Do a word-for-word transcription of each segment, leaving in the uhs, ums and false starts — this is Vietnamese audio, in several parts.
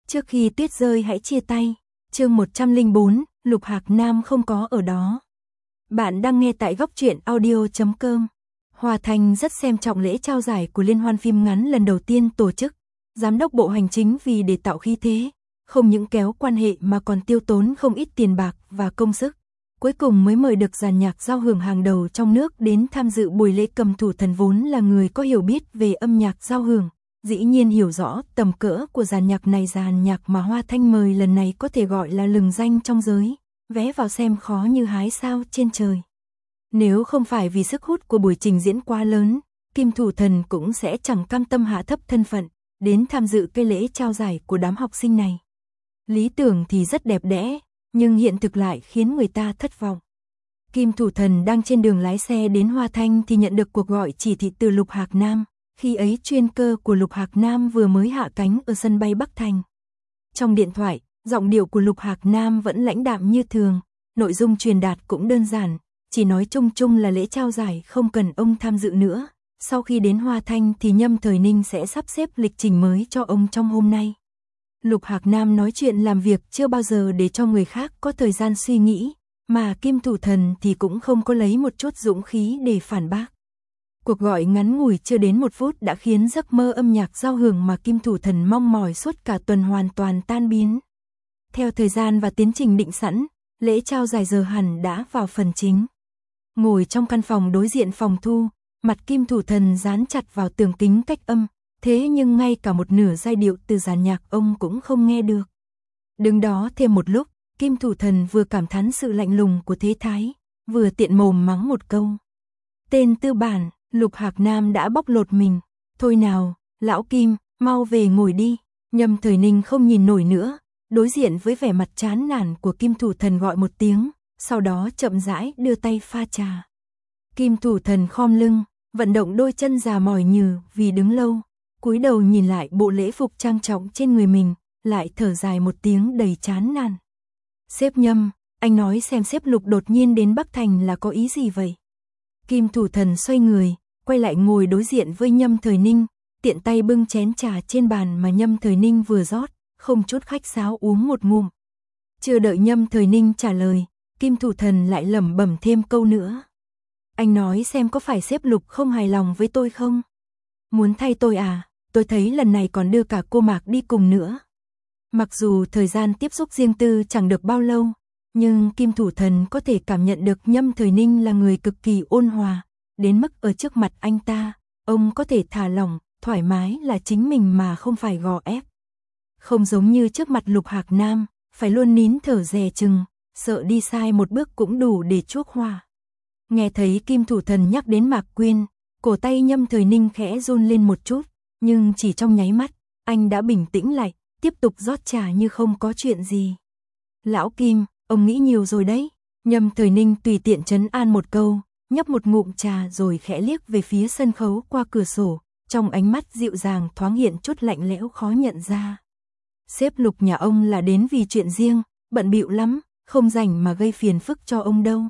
Trước khi tuyết rơi hãy chia tay, chương một trăm lẻ bốn, Lục Hạc Nam không có ở đó. Bạn đang nghe tại góc truyện audio chấm com. Hòa Thành rất xem trọng lễ trao giải của liên hoan phim ngắn lần đầu tiên tổ chức. Giám đốc bộ hành chính vì để tạo khí thế, không những kéo quan hệ mà còn tiêu tốn không ít tiền bạc và công sức. Cuối cùng mới mời được dàn nhạc giao hưởng hàng đầu trong nước đến tham dự buổi lễ. Cầm Thủ Thần vốn là người có hiểu biết về âm nhạc giao hưởng, dĩ nhiên hiểu rõ tầm cỡ của dàn nhạc này. Dàn nhạc mà Hoa Thanh mời lần này có thể gọi là lừng danh trong giới, vé vào xem khó như hái sao trên trời. Nếu không phải vì sức hút của buổi trình diễn quá lớn, Kim Thủ Thần cũng sẽ chẳng cam tâm hạ thấp thân phận, đến tham dự cái lễ trao giải của đám học sinh này. Lý tưởng thì rất đẹp đẽ, nhưng hiện thực lại khiến người ta thất vọng. Kim Thủ Thần đang trên đường lái xe đến Hoa Thanh thì nhận được cuộc gọi chỉ thị từ Lục Hạc Nam. Khi ấy chuyên cơ của Lục Hạc Nam vừa mới hạ cánh ở sân bay Bắc Thành. Trong điện thoại, giọng điệu của Lục Hạc Nam vẫn lãnh đạm như thường, nội dung truyền đạt cũng đơn giản, chỉ nói chung chung là lễ trao giải không cần ông tham dự nữa. Sau khi đến Hoa Thanh thì Nhâm Thời Ninh sẽ sắp xếp lịch trình mới cho ông trong hôm nay. Lục Hạc Nam nói chuyện làm việc chưa bao giờ để cho người khác có thời gian suy nghĩ, mà Kim Thủ Thần thì cũng không có lấy một chút dũng khí để phản bác. Cuộc gọi ngắn ngủi chưa đến một phút đã khiến giấc mơ âm nhạc giao hưởng mà Kim Thủ Thần mong mỏi suốt cả tuần hoàn toàn tan biến. Theo thời gian và tiến trình định sẵn, lễ trao giải giờ hẳn đã vào phần chính. Ngồi trong căn phòng đối diện phòng thu, mặt Kim Thủ Thần dán chặt vào tường kính cách âm, thế nhưng ngay cả một nửa giai điệu từ dàn nhạc ông cũng không nghe được. Đứng đó thêm một lúc, Kim Thủ Thần vừa cảm thán sự lạnh lùng của thế thái, vừa tiện mồm mắng một câu. Tên tư bản. Lục Hạc Nam đã bóc lột mình. Thôi nào, lão Kim, mau về ngồi đi. Nhâm Thời Ninh không nhìn nổi nữa, đối diện với vẻ mặt chán nản của Kim Thủ Thần gọi một tiếng, sau đó chậm rãi đưa tay pha trà. Kim Thủ Thần khom lưng, vận động đôi chân già mỏi nhừ vì đứng lâu, cúi đầu nhìn lại bộ lễ phục trang trọng trên người mình, lại thở dài một tiếng đầy chán nản. Sếp Nhâm, anh nói xem sếp Lục đột nhiên đến Bắc Thành là có ý gì vậy? Kim Thủ Thần xoay người, quay lại ngồi đối diện với Nhâm Thời Ninh, tiện tay bưng chén trà trên bàn mà Nhâm Thời Ninh vừa rót, không chút khách sáo uống một ngụm. Chưa đợi Nhâm Thời Ninh trả lời, Kim Thủ Thần lại lẩm bẩm thêm câu nữa. Anh nói xem có phải sếp Lục không hài lòng với tôi không? Muốn thay tôi à, tôi thấy lần này còn đưa cả cô Mạc đi cùng nữa. Mặc dù thời gian tiếp xúc riêng tư chẳng được bao lâu, nhưng Kim Thủ Thần có thể cảm nhận được Nhâm Thời Ninh là người cực kỳ ôn hòa, đến mức ở trước mặt anh ta, ông có thể thả lỏng, thoải mái là chính mình mà không phải gò ép. Không giống như trước mặt Lục Hạc Nam, phải luôn nín thở dè chừng, sợ đi sai một bước cũng đủ để chuốc hoa. Nghe thấy Kim Thủ Thần nhắc đến Mạc Quyên, cổ tay Nhâm Thời Ninh khẽ run lên một chút, nhưng chỉ trong nháy mắt, anh đã bình tĩnh lại, tiếp tục rót trà như không có chuyện gì. Lão Kim, ông nghĩ nhiều rồi đấy. Nhâm Thời Ninh tùy tiện trấn an một câu, nhấp một ngụm trà rồi khẽ liếc về phía sân khấu qua cửa sổ, trong ánh mắt dịu dàng thoáng hiện chút lạnh lẽo khó nhận ra. Sếp Lục nhà ông là đến vì chuyện riêng, bận bịu lắm, không rảnh mà gây phiền phức cho ông đâu.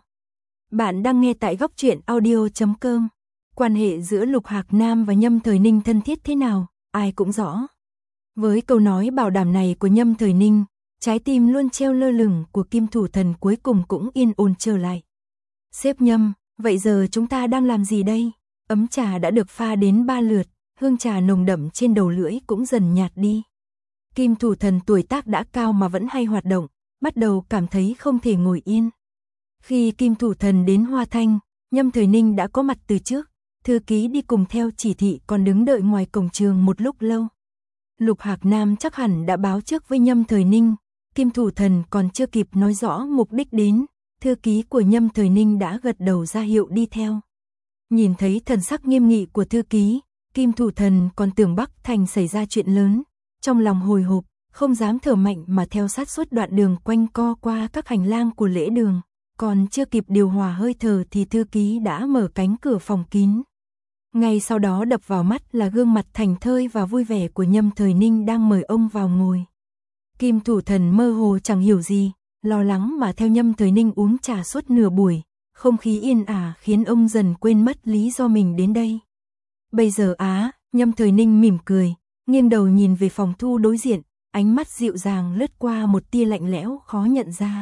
Bạn đang nghe tại góc truyện audio chấm com. Quan hệ giữa Lục Hạc Nam và Nhâm Thời Ninh thân thiết thế nào, ai cũng rõ. Với câu nói bảo đảm này của Nhâm Thời Ninh, trái tim luôn treo lơ lửng của Kim Thủ Thần cuối cùng cũng yên ổn trở lại. Sếp Nhâm, vậy giờ chúng ta đang làm gì đây? Ấm trà đã được pha đến ba lượt, hương trà nồng đậm trên đầu lưỡi cũng dần nhạt đi. Kim Thủ Thần tuổi tác đã cao mà vẫn hay hoạt động, bắt đầu cảm thấy không thể ngồi yên. Khi Kim Thủ Thần đến Hoa Thanh, Nhâm Thời Ninh đã có mặt từ trước, thư ký đi cùng theo chỉ thị còn đứng đợi ngoài cổng trường một lúc lâu. Lục Hạc Nam chắc hẳn đã báo trước với Nhâm Thời Ninh, Kim Thủ Thần còn chưa kịp nói rõ mục đích đến, thư ký của Nhâm Thời Ninh đã gật đầu ra hiệu đi theo. Nhìn thấy thần sắc nghiêm nghị của thư ký, Kim Thủ Thần còn tưởng Bắc Thành xảy ra chuyện lớn, trong lòng hồi hộp, không dám thở mạnh mà theo sát suốt đoạn đường quanh co qua các hành lang của lễ đường, còn chưa kịp điều hòa hơi thở thì thư ký đã mở cánh cửa phòng kín. Ngay sau đó đập vào mắt là gương mặt thảnh thơi và vui vẻ của Nhâm Thời Ninh đang mời ông vào ngồi. Kim Thủ Thần mơ hồ chẳng hiểu gì, lo lắng mà theo Nhâm Thời Ninh uống trà suốt nửa buổi, không khí yên ả khiến ông dần quên mất lý do mình đến đây. Bây giờ á, Nhâm Thời Ninh mỉm cười, nghiêng đầu nhìn về phòng thu đối diện, ánh mắt dịu dàng lướt qua một tia lạnh lẽo khó nhận ra.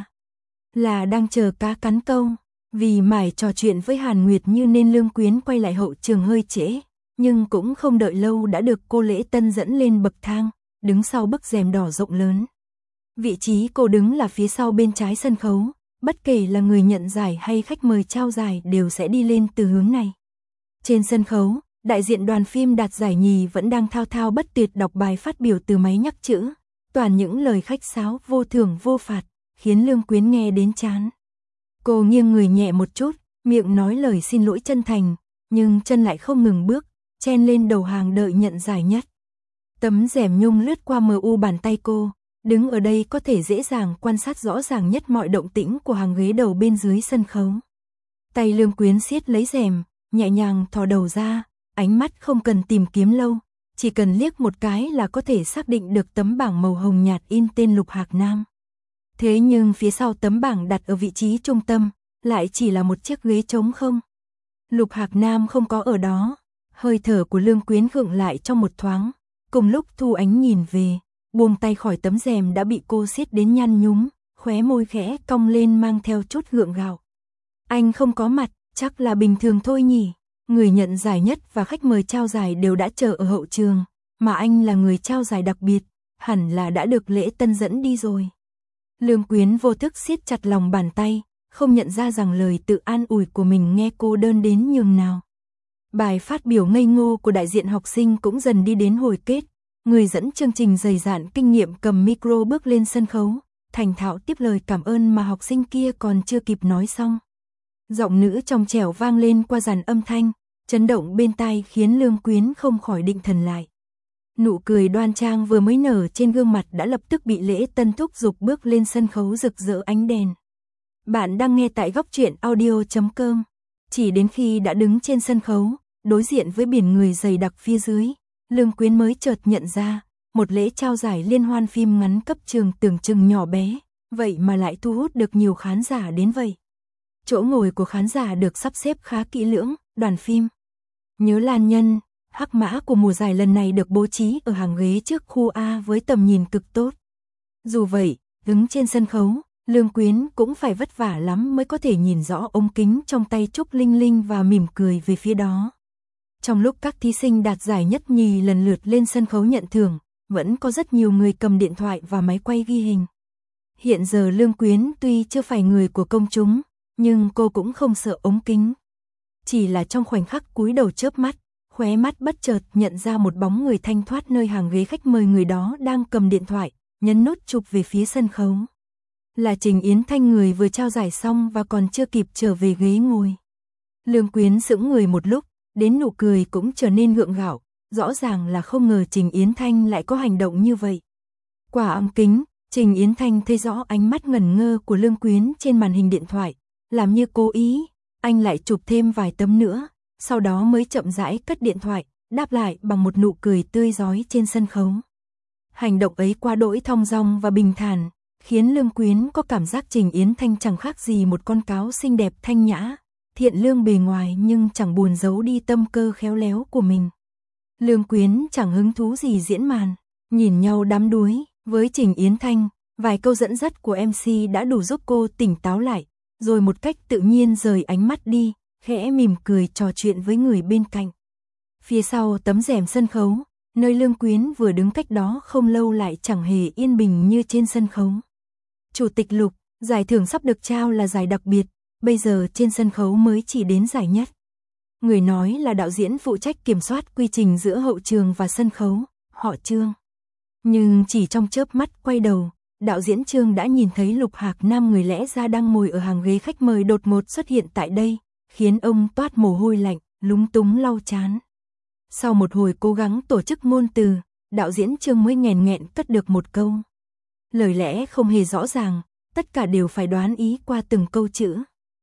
Là đang chờ cá cắn câu, vì mải trò chuyện với Hàn Nguyệt như nên Lương Quyến quay lại hậu trường hơi trễ, nhưng cũng không đợi lâu đã được cô Lễ Tân dẫn lên bậc thang, đứng sau bức rèm đỏ rộng lớn. Vị trí cô đứng là phía sau bên trái sân khấu, bất kể là người nhận giải hay khách mời trao giải đều sẽ đi lên từ hướng này. Trên sân khấu, đại diện đoàn phim đạt giải nhì vẫn đang thao thao bất tuyệt đọc bài phát biểu từ máy nhắc chữ, toàn những lời khách sáo vô thưởng vô phạt, khiến Lương Quyến nghe đến chán. Cô nghiêng người nhẹ một chút, miệng nói lời xin lỗi chân thành, nhưng chân lại không ngừng bước, chen lên đầu hàng đợi nhận giải nhất. Tấm rèm nhung lướt qua mờ u bàn tay cô, đứng ở đây có thể dễ dàng quan sát rõ ràng nhất mọi động tĩnh của hàng ghế đầu bên dưới sân khấu. Tay Lương Quyến siết lấy rèm, nhẹ nhàng thò đầu ra, ánh mắt không cần tìm kiếm lâu, chỉ cần liếc một cái là có thể xác định được tấm bảng màu hồng nhạt in tên Lục Hạc Nam. Thế nhưng phía sau tấm bảng đặt ở vị trí trung tâm, lại chỉ là một chiếc ghế trống không. Lục Hạc Nam không có ở đó, hơi thở của Lương Quyến gượng lại trong một thoáng, cùng lúc Thu Ánh nhìn về, buông tay khỏi tấm rèm đã bị cô siết đến nhăn nhúm, khóe môi khẽ cong lên mang theo chút gượng gạo. Anh không có mặt, chắc là bình thường thôi nhỉ. Người nhận giải nhất và khách mời trao giải đều đã chờ ở hậu trường, mà anh là người trao giải đặc biệt, hẳn là đã được Lễ Tân dẫn đi rồi. Lương Quyến vô thức siết chặt lòng bàn tay, không nhận ra rằng lời tự an ủi của mình nghe cô đơn đến nhường nào. Bài phát biểu ngây ngô của đại diện học sinh cũng dần đi đến hồi kết, người dẫn chương trình dày dạn kinh nghiệm cầm micro bước lên sân khấu, thành thạo tiếp lời cảm ơn mà học sinh kia còn chưa kịp nói xong. Giọng nữ trong trẻo vang lên qua dàn âm thanh, chấn động bên tai khiến Lương Quyến không khỏi định thần lại. Nụ cười đoan trang vừa mới nở trên gương mặt đã lập tức bị Lễ Tân thúc giục bước lên sân khấu rực rỡ ánh đèn. Bạn đang nghe tại góc truyện audio chấm com. Chỉ đến khi đã đứng trên sân khấu, đối diện với biển người dày đặc phía dưới, Lương Quyến mới chợt nhận ra, một lễ trao giải liên hoan phim ngắn cấp trường tưởng chừng nhỏ bé, vậy mà lại thu hút được nhiều khán giả đến vậy. Chỗ ngồi của khán giả được sắp xếp khá kỹ lưỡng, đoàn phim Nhớ Lan Nhân, hắc mã của mùa giải lần này được bố trí ở hàng ghế trước khu A với tầm nhìn cực tốt. Dù vậy, đứng trên sân khấu, Lương Quyến cũng phải vất vả lắm mới có thể nhìn rõ ống kính trong tay Trúc Linh Linh và mỉm cười về phía đó. Trong lúc các thí sinh đạt giải nhất nhì lần lượt lên sân khấu nhận thưởng, vẫn có rất nhiều người cầm điện thoại và máy quay ghi hình. Hiện giờ Lương Quyến tuy chưa phải người của công chúng, nhưng cô cũng không sợ ống kính. Chỉ là trong khoảnh khắc cúi đầu chớp mắt, khóe mắt bất chợt nhận ra một bóng người thanh thoát nơi hàng ghế khách mời, người đó đang cầm điện thoại, nhấn nút chụp về phía sân khấu. Là Trình Yến Thanh, người vừa trao giải xong và còn chưa kịp trở về ghế ngồi. Lương Quyến sững người một lúc, đến nụ cười cũng trở nên gượng gạo, rõ ràng là không ngờ Trình Yến Thanh lại có hành động như vậy. Qua ống kính, Trình Yến Thanh thấy rõ ánh mắt ngẩn ngơ của Lương Quyến trên màn hình điện thoại, làm như cố ý, anh lại chụp thêm vài tấm nữa, sau đó mới chậm rãi cất điện thoại, đáp lại bằng một nụ cười tươi rói trên sân khấu. Hành động ấy quá đỗi thong dong và bình thản, khiến Lương Quyến có cảm giác Trình Yến Thanh chẳng khác gì một con cáo xinh đẹp thanh nhã, thiện lương bề ngoài nhưng chẳng buồn giấu đi tâm cơ khéo léo của mình. Lương Quyến chẳng hứng thú gì diễn màn, nhìn nhau đắm đuối với Trình Yến Thanh, vài câu dẫn dắt của em xê đã đủ giúp cô tỉnh táo lại, rồi một cách tự nhiên rời ánh mắt đi, khẽ mỉm cười trò chuyện với người bên cạnh. Phía sau tấm rèm sân khấu, nơi Lương Quyến vừa đứng cách đó không lâu lại chẳng hề yên bình như trên sân khấu. Chủ tịch Lục, giải thưởng sắp được trao là giải đặc biệt, bây giờ trên sân khấu mới chỉ đến giải nhất. Người nói là đạo diễn phụ trách kiểm soát quy trình giữa hậu trường và sân khấu, họ Trương. Nhưng chỉ trong chớp mắt quay đầu, đạo diễn Trương đã nhìn thấy Lục Hạc Nam, người lẽ ra đang ngồi ở hàng ghế khách mời, đột ngột xuất hiện tại đây, khiến ông toát mồ hôi lạnh, lúng túng lau trán. Sau một hồi cố gắng tổ chức ngôn từ, đạo diễn Trương mới nghẹn nghẹn cất được một câu. Lời lẽ không hề rõ ràng, tất cả đều phải đoán ý qua từng câu chữ.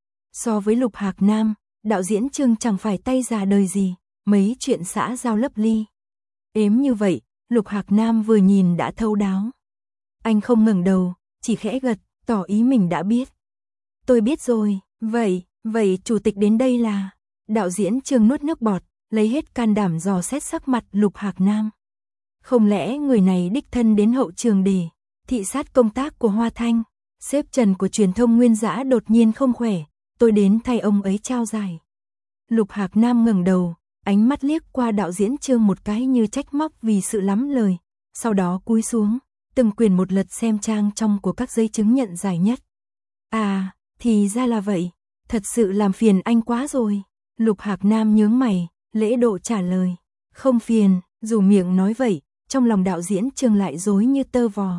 So với Lục Hạc Nam, đạo diễn Trương chẳng phải tay già đời gì, mấy chuyện xã giao lấp ly. Ếm như vậy, Lục Hạc Nam vừa nhìn đã thấu đáo. Anh không ngẩng đầu, chỉ khẽ gật, tỏ ý mình đã biết. Tôi biết rồi, vậy, vậy chủ tịch đến đây là... Đạo diễn Trương nuốt nước bọt, lấy hết can đảm dò xét sắc mặt Lục Hạc Nam. Không lẽ người này đích thân đến hậu trường để thị sát công tác của Hoa Thanh? Sếp Trần của truyền thông Nguyên Dã đột nhiên không khỏe, tôi đến thay ông ấy trao giải. Lục Hạc Nam ngẩng đầu, ánh mắt liếc qua đạo diễn Trương một cái như trách móc vì sự lắm lời, sau đó cúi xuống, từng quyền một lật xem trang trong của các giấy chứng nhận giải nhất. À, thì ra là vậy, thật sự làm phiền anh quá rồi. Lục Hạc Nam nhướng mày, lễ độ trả lời, không phiền. Dù miệng nói vậy, trong lòng đạo diễn Trương lại rối như tơ vò.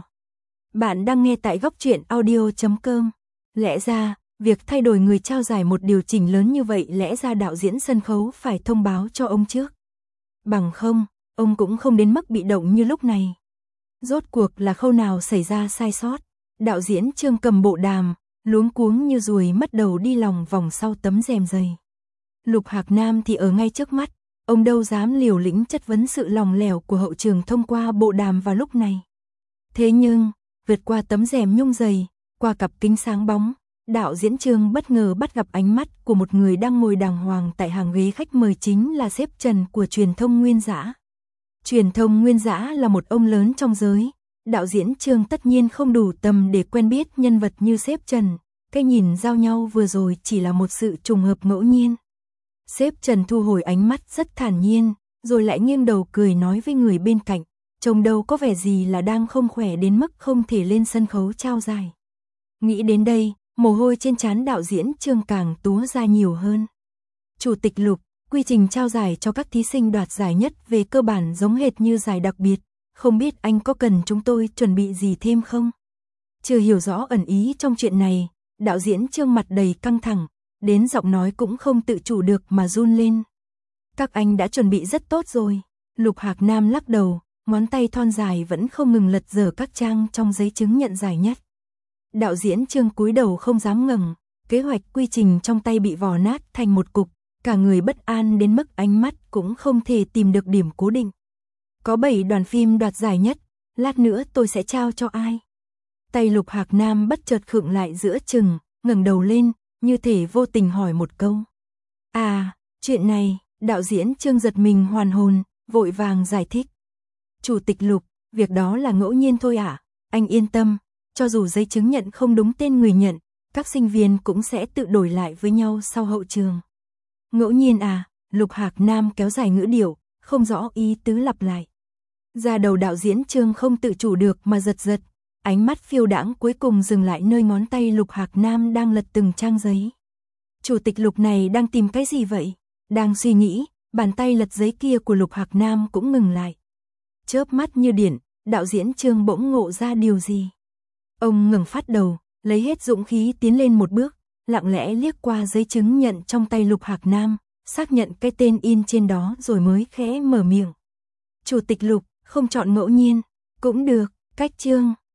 Bạn đang nghe tại góc truyện audio chấm com. Lẽ ra, việc thay đổi người trao giải một điều chỉnh lớn như vậy lẽ ra đạo diễn sân khấu phải thông báo cho ông trước. Bằng không, ông cũng không đến mức bị động như lúc này. Rốt cuộc là khâu nào xảy ra sai sót? Đạo diễn Trương cầm bộ đàm, luống cuống như ruồi mất đầu đi lòng vòng sau tấm rèm dày. Lục Hạc Nam thì ở ngay trước mắt. Ông đâu dám liều lĩnh chất vấn sự lòng lẻo của hậu trường thông qua bộ đàm vào lúc này. Thế nhưng, vượt qua tấm rèm nhung dày, qua cặp kính sáng bóng, đạo diễn Trương bất ngờ bắt gặp ánh mắt của một người đang ngồi đàng hoàng tại hàng ghế khách mời, chính là sếp Trần của truyền thông Nguyên Dã. Truyền thông Nguyên Dã là một ông lớn trong giới, đạo diễn Trương tất nhiên không đủ tầm để quen biết nhân vật như sếp Trần, cái nhìn giao nhau vừa rồi chỉ là một sự trùng hợp ngẫu nhiên. Sếp Trần thu hồi ánh mắt rất thản nhiên, rồi lại nghiêng đầu cười nói với người bên cạnh, trông đâu có vẻ gì là đang không khỏe đến mức không thể lên sân khấu trao giải. Nghĩ đến đây, mồ hôi trên trán đạo diễn Trương càng túa ra nhiều hơn. Chủ tịch Lục, quy trình trao giải cho các thí sinh đoạt giải nhất về cơ bản giống hệt như giải đặc biệt, không biết anh có cần chúng tôi chuẩn bị gì thêm không? Chưa hiểu rõ ẩn ý trong chuyện này, đạo diễn Trương mặt đầy căng thẳng, đến giọng nói cũng không tự chủ được mà run lên. Các anh đã chuẩn bị rất tốt rồi. Lục Hạc Nam lắc đầu, ngón tay thon dài vẫn không ngừng lật dở các trang trong giấy chứng nhận giải nhất. Đạo diễn Trương cúi đầu không dám ngẩng, kế hoạch quy trình trong tay bị vò nát thành một cục, cả người bất an đến mức ánh mắt cũng không thể tìm được điểm cố định. Có bảy đoàn phim đoạt giải nhất, lát nữa tôi sẽ trao cho ai? Tay Lục Hạc Nam bất chợt khựng lại giữa chừng, ngẩng đầu lên, như thể vô tình hỏi một câu. À, chuyện này, đạo diễn Trương giật mình hoàn hồn, vội vàng giải thích. Chủ tịch Lục, việc đó là ngẫu nhiên thôi ạ, à? Anh yên tâm, cho dù giấy chứng nhận không đúng tên người nhận, các sinh viên cũng sẽ tự đổi lại với nhau sau hậu trường. Ngẫu nhiên à? Lục Hạc Nam kéo dài ngữ điệu, không rõ ý tứ lặp lại. Da đầu đạo diễn Trương không tự chủ được mà giật giật, ánh mắt phiêu đãng cuối cùng dừng lại nơi ngón tay Lục Hạc Nam đang lật từng trang giấy. Chủ tịch Lục này đang tìm cái gì vậy? Đang suy nghĩ, bàn tay lật giấy kia của Lục Hạc Nam cũng ngừng lại. Chớp mắt như điện, đạo diễn Trương bỗng ngộ ra điều gì. Ông ngẩng phát đầu, lấy hết dũng khí tiến lên một bước, lặng lẽ liếc qua giấy chứng nhận trong tay Lục Hạc Nam, xác nhận cái tên in trên đó rồi mới khẽ mở miệng. Chủ tịch Lục, không chọn ngẫu nhiên, cũng được, cách Trương.